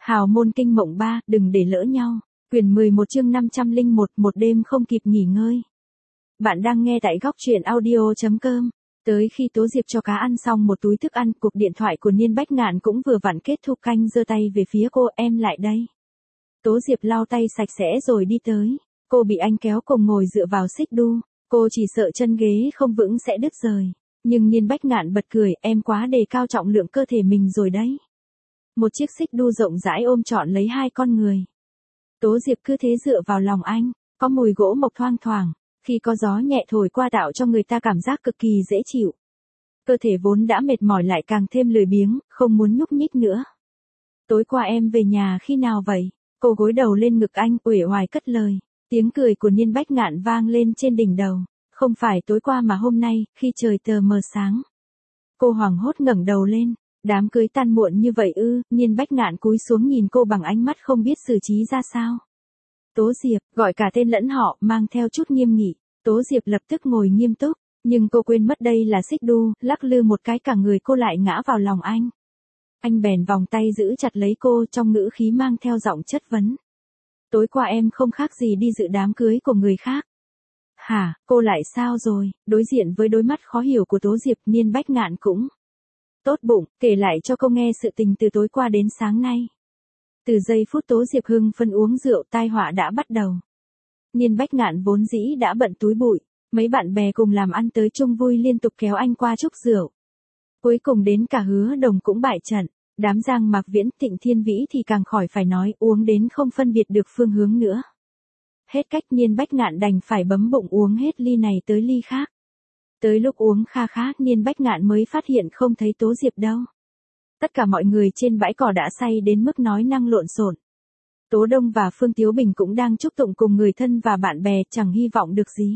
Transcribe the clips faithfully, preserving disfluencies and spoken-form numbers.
Hào môn kinh mộng ba, đừng để lỡ nhau. Quyển mười một chương năm trăm lẻ một, một đêm không kịp nghỉ ngơi. Bạn đang nghe tại góc truyện audio.com. Tới khi Tố Diệp cho cá ăn xong một túi thức ăn, cuộc điện thoại của Niên Bách Ngạn cũng vừa vặn kết thúc. Canh giơ tay về phía cô, em lại đây. Tố Diệp lau tay sạch sẽ rồi đi tới. Cô bị anh kéo cùng ngồi dựa vào xích đu. Cô chỉ sợ chân ghế không vững sẽ đứt rời. Nhưng Niên Bách Ngạn bật cười, em quá đề cao trọng lượng cơ thể mình rồi đấy. Một chiếc xích đu rộng rãi ôm trọn lấy hai con người. Tố Diệp cứ thế dựa vào lòng anh, có mùi gỗ mộc thoang thoảng, khi có gió nhẹ thổi qua tạo cho người ta cảm giác cực kỳ dễ chịu. Cơ thể vốn đã mệt mỏi lại càng thêm lười biếng, không muốn nhúc nhích nữa. Tối qua em về nhà khi nào vậy? Cô gối đầu lên ngực anh, uể oải cất lời. Tiếng cười của Niên Bách Ngạn vang lên trên đỉnh đầu. Không phải tối qua mà hôm nay, khi trời tờ mờ sáng. Cô hoảng hốt ngẩng đầu lên. Đám cưới tan muộn như vậy ư? Niên Bách Ngạn cúi xuống nhìn cô bằng ánh mắt không biết xử trí ra sao. Tố Diệp, gọi cả tên lẫn họ, mang theo chút nghiêm nghị. Tố Diệp lập tức ngồi nghiêm túc, nhưng cô quên mất đây là xích đu, lắc lư một cái cả người cô lại ngã vào lòng anh. Anh bèn vòng tay giữ chặt lấy cô, trong ngữ khí mang theo giọng chất vấn. Tối qua em không khác gì đi dự đám cưới của người khác. Hả, cô lại sao rồi? Đối diện với đôi mắt khó hiểu của Tố Diệp, Niên Bách Ngạn cũng tốt bụng, kể lại cho cô nghe sự tình từ tối qua đến sáng nay. Từ giây phút Tố Diệp hưng phân uống rượu, tai họa đã bắt đầu. Niên Bách Ngạn vốn dĩ đã bận túi bụi, mấy bạn bè cùng làm ăn tới chung vui liên tục kéo anh qua chúc rượu. Cuối cùng đến cả Hứa Đồng cũng bại trận, đám Giang Mạc Viễn, Trịnh Thiên Vĩ thì càng khỏi phải nói, uống đến không phân biệt được phương hướng nữa. Hết cách, Niên Bách Ngạn đành phải bấm bụng uống hết ly này tới ly khác. Tới lúc uống kha khá, Niên Bách Ngạn mới phát hiện không thấy Tố Diệp đâu. Tất cả mọi người trên bãi cỏ đã say đến mức nói năng lộn xộn. Tố Đông và Phương Tiếu Bình cũng đang chúc tụng cùng người thân và bạn bè, chẳng hy vọng được gì.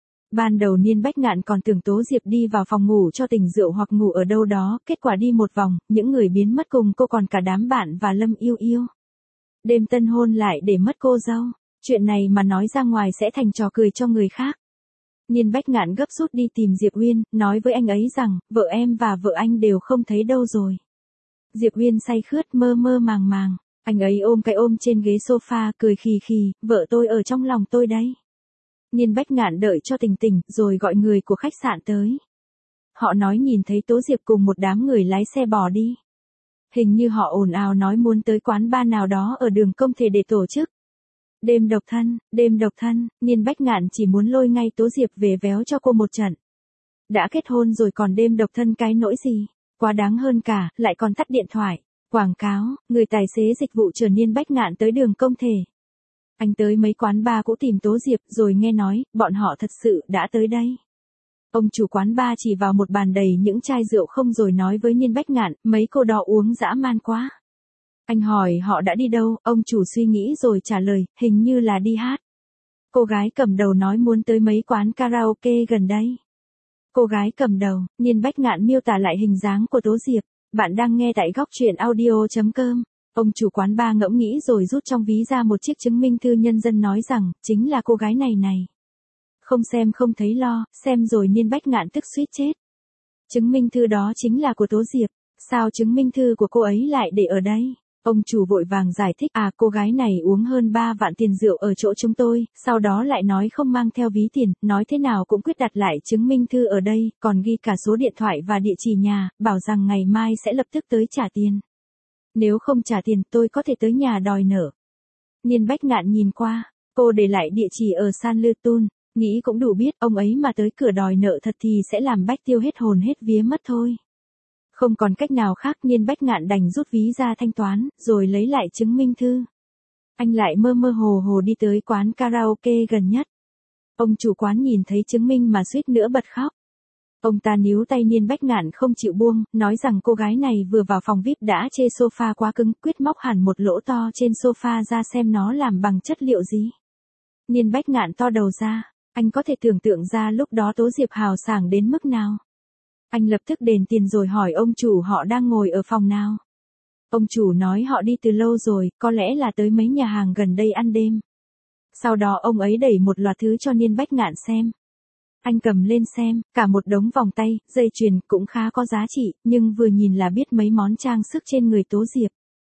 Ban đầu Niên Bách Ngạn còn tưởng Tố Diệp đi vào phòng ngủ cho tỉnh rượu hoặc ngủ ở đâu đó, kết quả đi một vòng, những người biến mất cùng cô còn cả đám bạn và Lâm Yêu Yêu. Đêm tân hôn lại để mất cô dâu, chuyện này mà nói ra ngoài sẽ thành trò cười cho người khác. Niên Bách Ngạn gấp rút đi tìm Diệp Uyên, nói với anh ấy rằng, vợ em và vợ anh đều không thấy đâu rồi. Diệp Uyên say khướt mơ mơ màng màng, anh ấy ôm cái ôm trên ghế sofa cười khì khì, vợ tôi ở trong lòng tôi đấy. Niên Bách Ngạn đợi cho tỉnh tỉnh, rồi gọi người của khách sạn tới. Họ nói nhìn thấy Tố Diệp cùng một đám người lái xe bỏ đi. Hình như họ ồn ào nói muốn tới quán bar nào đó ở đường Công Thể để tổ chức đêm độc thân, đêm độc thân, Niên Bách Ngạn chỉ muốn lôi ngay Tố Diệp về véo cho cô một trận. Đã kết hôn rồi còn đêm độc thân cái nỗi gì, quá đáng hơn cả, lại còn tắt điện thoại. Quảng cáo, người tài xế dịch vụ chở Niên Bách Ngạn tới đường Công Thể. Anh tới mấy quán bar cũ tìm Tố Diệp rồi nghe nói, bọn họ thật sự đã tới đây. Ông chủ quán bar chỉ vào một bàn đầy những chai rượu không rồi nói với Niên Bách Ngạn, mấy cô đó uống dã man quá. Anh hỏi họ đã đi đâu, ông chủ suy nghĩ rồi trả lời, hình như là đi hát. Cô gái cầm đầu nói muốn tới mấy quán karaoke gần đây. Cô gái cầm đầu, Niên Bách Ngạn miêu tả lại hình dáng của Tố Diệp. Bạn đang nghe tại góc truyện audio.com. Ông chủ quán bar ngẫm nghĩ rồi rút trong ví ra một chiếc chứng minh thư nhân dân nói rằng, chính là cô gái này này. Không xem không thấy lo, xem rồi Niên Bách Ngạn tức suýt chết. Chứng minh thư đó chính là của Tố Diệp, sao chứng minh thư của cô ấy lại để ở đây? Ông chủ vội vàng giải thích, à cô gái này uống hơn ba vạn tiền rượu ở chỗ chúng tôi, sau đó lại nói không mang theo ví tiền, nói thế nào cũng quyết đặt lại chứng minh thư ở đây, còn ghi cả số điện thoại và địa chỉ nhà, bảo rằng ngày mai sẽ lập tức tới trả tiền. Nếu không trả tiền tôi có thể tới nhà đòi nợ. Niên Bách Ngạn nhìn qua, cô để lại địa chỉ ở San Lutun, nghĩ cũng đủ biết ông ấy mà tới cửa đòi nợ thật thì sẽ làm Bách Tiêu hết hồn hết vía mất thôi. Không còn cách nào khác, Niên Bách Ngạn đành rút ví ra thanh toán, rồi lấy lại chứng minh thư. Anh lại mơ mơ hồ hồ đi tới quán karaoke gần nhất. Ông chủ quán nhìn thấy chứng minh mà suýt nữa bật khóc. Ông ta níu tay Niên Bách Ngạn không chịu buông, nói rằng cô gái này vừa vào phòng vi ai pi đã chê sofa quá cứng, quyết móc hẳn một lỗ to trên sofa ra xem nó làm bằng chất liệu gì. Niên Bách Ngạn to đầu ra, anh có thể tưởng tượng ra lúc đó Tố Diệp hào sảng đến mức nào. Anh lập tức đền tiền rồi hỏi ông chủ họ đang ngồi ở phòng nào. Ông chủ nói họ đi từ lâu rồi, có lẽ là tới mấy nhà hàng gần đây ăn đêm. Sau đó ông ấy đẩy một loạt thứ cho Niên Bách Ngạn xem. Anh cầm lên xem, cả một đống vòng tay, dây chuyền cũng khá có giá trị, nhưng vừa nhìn là biết mấy món trang sức trên người Tố Diệp.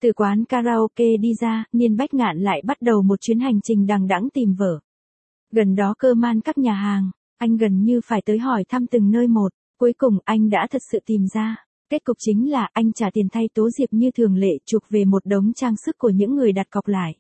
Từ quán karaoke đi ra, Niên Bách Ngạn lại bắt đầu một chuyến hành trình đằng đẵng tìm vợ. Gần đó cơ man các nhà hàng, anh gần như phải tới hỏi thăm từng nơi một, cuối cùng anh đã thật sự tìm ra. Kết cục chính là anh trả tiền thay Tố Diệp như thường lệ chuộc về một đống trang sức của những người đặt cọc lại.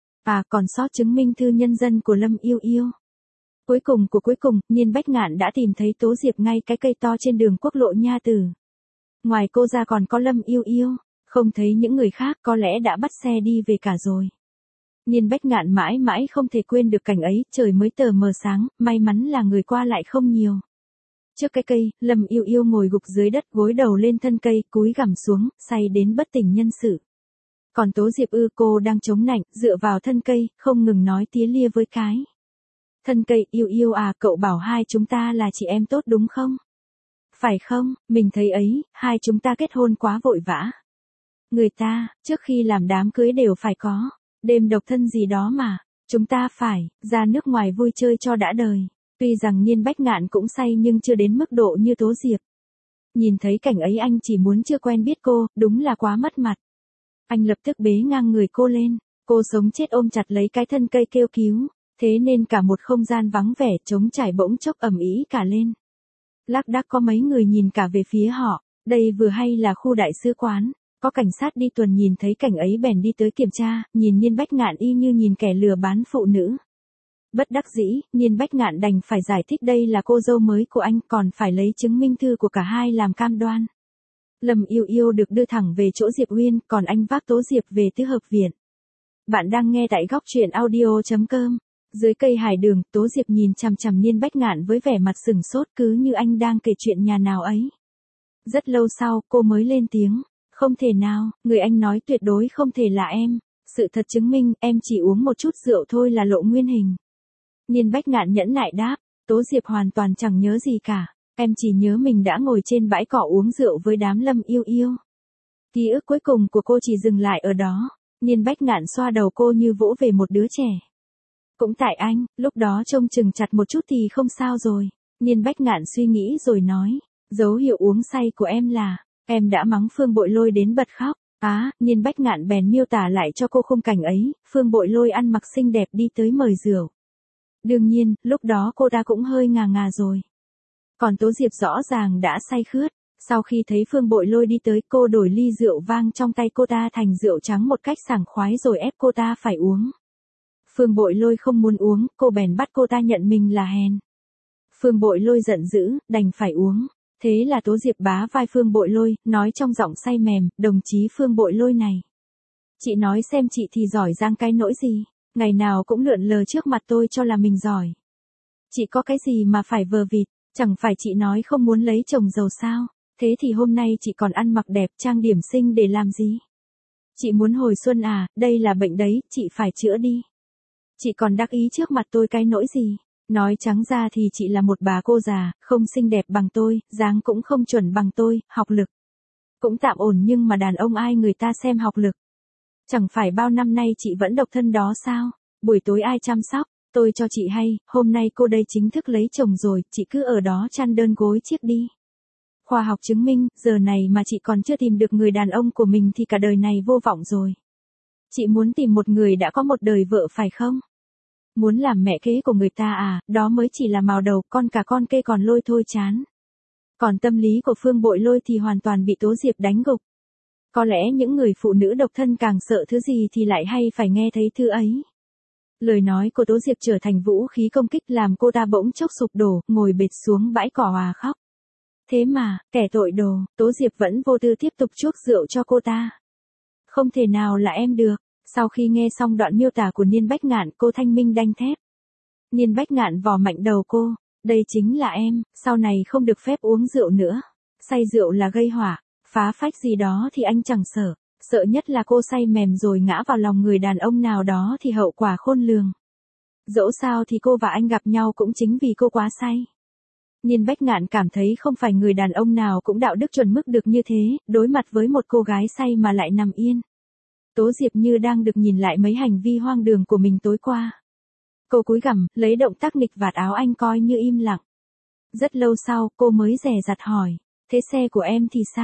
À còn sót chứng minh thư nhân dân của Lâm Yêu Yêu. Cuối cùng của cuối cùng, Niên Bách Ngạn đã tìm thấy Tố Diệp ngay cái cây to trên đường quốc lộ Nha Tử. Ngoài cô ra còn có Lâm Yêu Yêu, không thấy những người khác có lẽ đã bắt xe đi về cả rồi. Niên Bách Ngạn mãi mãi không thể quên được cảnh ấy, trời mới tờ mờ sáng, may mắn là người qua lại không nhiều. Trước cái cây, Lâm Yêu Yêu ngồi gục dưới đất gối đầu lên thân cây, cúi gằm xuống, say đến bất tỉnh nhân sự. Còn Tố Diệp ư, cô đang chống nạnh, dựa vào thân cây, không ngừng nói tía lia với cái. Thân cây, Yêu Yêu à, cậu bảo hai chúng ta là chị em tốt đúng không? Phải không, mình thấy ấy, hai chúng ta kết hôn quá vội vã. Người ta, trước khi làm đám cưới đều phải có đêm độc thân gì đó mà, chúng ta phải ra nước ngoài vui chơi cho đã đời. Tuy rằng Niên Bách Ngạn cũng say nhưng chưa đến mức độ như Tố Diệp. Nhìn thấy cảnh ấy anh chỉ muốn chưa quen biết cô, đúng là quá mất mặt. Anh lập tức bế ngang người cô lên, cô sống chết ôm chặt lấy cái thân cây kêu cứu, thế nên cả một không gian vắng vẻ trống trải bỗng chốc ầm ĩ cả lên. Lác đác có mấy người nhìn cả về phía họ, đây vừa hay là khu đại sứ quán. Có cảnh sát đi tuần nhìn thấy cảnh ấy bèn đi tới kiểm tra, nhìn Niên Bách Ngạn y như nhìn kẻ lừa bán phụ nữ. Bất đắc dĩ, Niên Bách Ngạn đành phải giải thích đây là cô dâu mới của anh, còn phải lấy chứng minh thư của cả hai làm cam đoan. Lâm Yêu Yêu được đưa thẳng về chỗ Diệp Uyên, còn anh vác Tố Diệp về tứ hợp viện. Bạn đang nghe tại góc truyện audio chấm com. Dưới cây hải đường, Tố Diệp nhìn chằm chằm Niên Bách Ngạn với vẻ mặt sừng sốt cứ như anh đang kể chuyện nhà nào ấy. Rất lâu sau, cô mới lên tiếng. Không thể nào, người anh nói tuyệt đối không thể là em. Sự thật chứng minh em chỉ uống một chút rượu thôi là lộ nguyên hình. Niên Bách Ngạn nhẫn nại đáp, Tố Diệp hoàn toàn chẳng nhớ gì cả. Em chỉ nhớ mình đã ngồi trên bãi cỏ uống rượu với đám Lâm Yêu Yêu. Ký ức cuối cùng của cô chỉ dừng lại ở đó. Niên Bách Ngạn xoa đầu cô như vỗ về một đứa trẻ. Cũng tại anh, lúc đó trông chừng chặt một chút thì không sao rồi. Niên Bách Ngạn suy nghĩ rồi nói, dấu hiệu uống say của em là, em đã mắng Phương Bội Lôi đến bật khóc. Á, à, Niên Bách Ngạn bèn miêu tả lại cho cô khung cảnh ấy, Phương Bội Lôi ăn mặc xinh đẹp đi tới mời rượu. Đương nhiên, lúc đó cô ta cũng hơi ngà ngà rồi. Còn Tố Diệp rõ ràng đã say khướt. Sau khi thấy Phương Bội Lôi đi tới, cô đổi ly rượu vang trong tay cô ta thành rượu trắng một cách sảng khoái rồi ép cô ta phải uống. Phương Bội Lôi không muốn uống, cô bèn bắt cô ta nhận mình là hèn. Phương Bội Lôi giận dữ, đành phải uống. Thế là Tố Diệp bá vai Phương Bội Lôi, nói trong giọng say mềm, đồng chí Phương Bội Lôi này. Chị nói xem chị thì giỏi giang cái nỗi gì, ngày nào cũng lượn lờ trước mặt tôi cho là mình giỏi. Chị có cái gì mà phải vờ vịt, chẳng phải chị nói không muốn lấy chồng giàu sao, thế thì hôm nay chị còn ăn mặc đẹp trang điểm xinh để làm gì? Chị muốn hồi xuân à, đây là bệnh đấy, chị phải chữa đi. Chị còn đắc ý trước mặt tôi cái nỗi gì? Nói trắng ra thì chị là một bà cô già, không xinh đẹp bằng tôi, dáng cũng không chuẩn bằng tôi, học lực cũng tạm ổn nhưng mà đàn ông ai người ta xem học lực. Chẳng phải bao năm nay chị vẫn độc thân đó sao? Buổi tối ai chăm sóc? Tôi cho chị hay, hôm nay cô đây chính thức lấy chồng rồi, chị cứ ở đó chăn đơn gối chiếc đi. Khoa học chứng minh, giờ này mà chị còn chưa tìm được người đàn ông của mình thì cả đời này vô vọng rồi. Chị muốn tìm một người đã có một đời vợ phải không? Muốn làm mẹ kế của người ta à, đó mới chỉ là mào đầu, con cả con kê còn lôi thôi chán. Còn tâm lý của Phương Bội Lôi thì hoàn toàn bị Tố Diệp đánh gục. Có lẽ những người phụ nữ độc thân càng sợ thứ gì thì lại hay phải nghe thấy thứ ấy. Lời nói của Tố Diệp trở thành vũ khí công kích làm cô ta bỗng chốc sụp đổ, ngồi bệt xuống bãi cỏ hòa khóc. Thế mà, kẻ tội đồ, Tố Diệp vẫn vô tư tiếp tục chuốc rượu cho cô ta. Không thể nào là em được. Sau khi nghe xong đoạn miêu tả của Niên Bách Ngạn, cô thanh minh đanh thép. Niên Bách Ngạn vò mạnh đầu cô, đây chính là em, sau này không được phép uống rượu nữa. Say rượu là gây hỏa, phá phách gì đó thì anh chẳng sợ, sợ nhất là cô say mềm rồi ngã vào lòng người đàn ông nào đó thì hậu quả khôn lường. Dẫu sao thì cô và anh gặp nhau cũng chính vì cô quá say. Niên Bách Ngạn cảm thấy không phải người đàn ông nào cũng đạo đức chuẩn mức được như thế, đối mặt với một cô gái say mà lại nằm yên. Tố Diệp như đang được nhìn lại mấy hành vi hoang đường của mình tối qua. Cô cúi gằm, lấy động tác nghịch vạt áo anh coi như im lặng. Rất lâu sau, cô mới dè dặt hỏi, thế xe của em thì sao?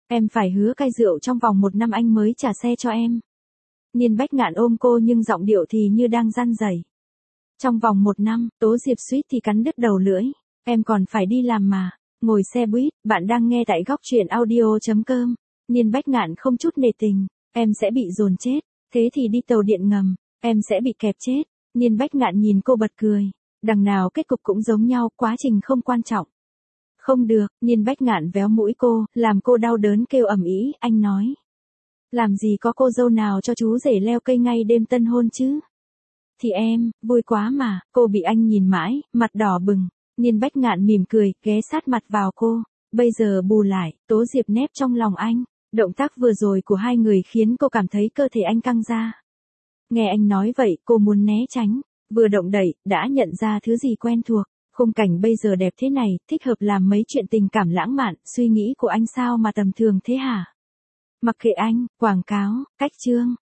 Em phải hứa cai rượu trong vòng một năm anh mới trả xe cho em. Niên Bách Ngạn ôm cô nhưng giọng điệu thì như đang răn rẩy. Trong vòng một năm, Tố Diệp suýt thì cắn đứt đầu lưỡi. Em còn phải đi làm mà. Ngồi xe buýt, bạn đang nghe tại góc truyện audio.com. Niên Bách Ngạn không chút nề tình. Em sẽ bị dồn chết. Thế thì đi tàu điện ngầm. Em sẽ bị kẹp chết. Niên Bách Ngạn nhìn cô bật cười. Đằng nào kết cục cũng giống nhau, quá trình không quan trọng. Không được, Niên Bách Ngạn véo mũi cô, làm cô đau đớn kêu ầm ĩ, anh nói. Làm gì có cô dâu nào cho chú rể leo cây ngay đêm tân hôn chứ? Thì em, vui quá mà, cô bị anh nhìn mãi, mặt đỏ bừng. Niên Bách Ngạn mỉm cười, ghé sát mặt vào cô. Bây giờ bù lại, Tố Diệp nép trong lòng anh. Động tác vừa rồi của hai người khiến cô cảm thấy cơ thể anh căng ra. Nghe anh nói vậy, cô muốn né tránh. Vừa động đậy, đã nhận ra thứ gì quen thuộc. Khung cảnh bây giờ đẹp thế này, thích hợp làm mấy chuyện tình cảm lãng mạn, suy nghĩ của anh sao mà tầm thường thế hả? Mặc kệ anh, quảng cáo, cách chương.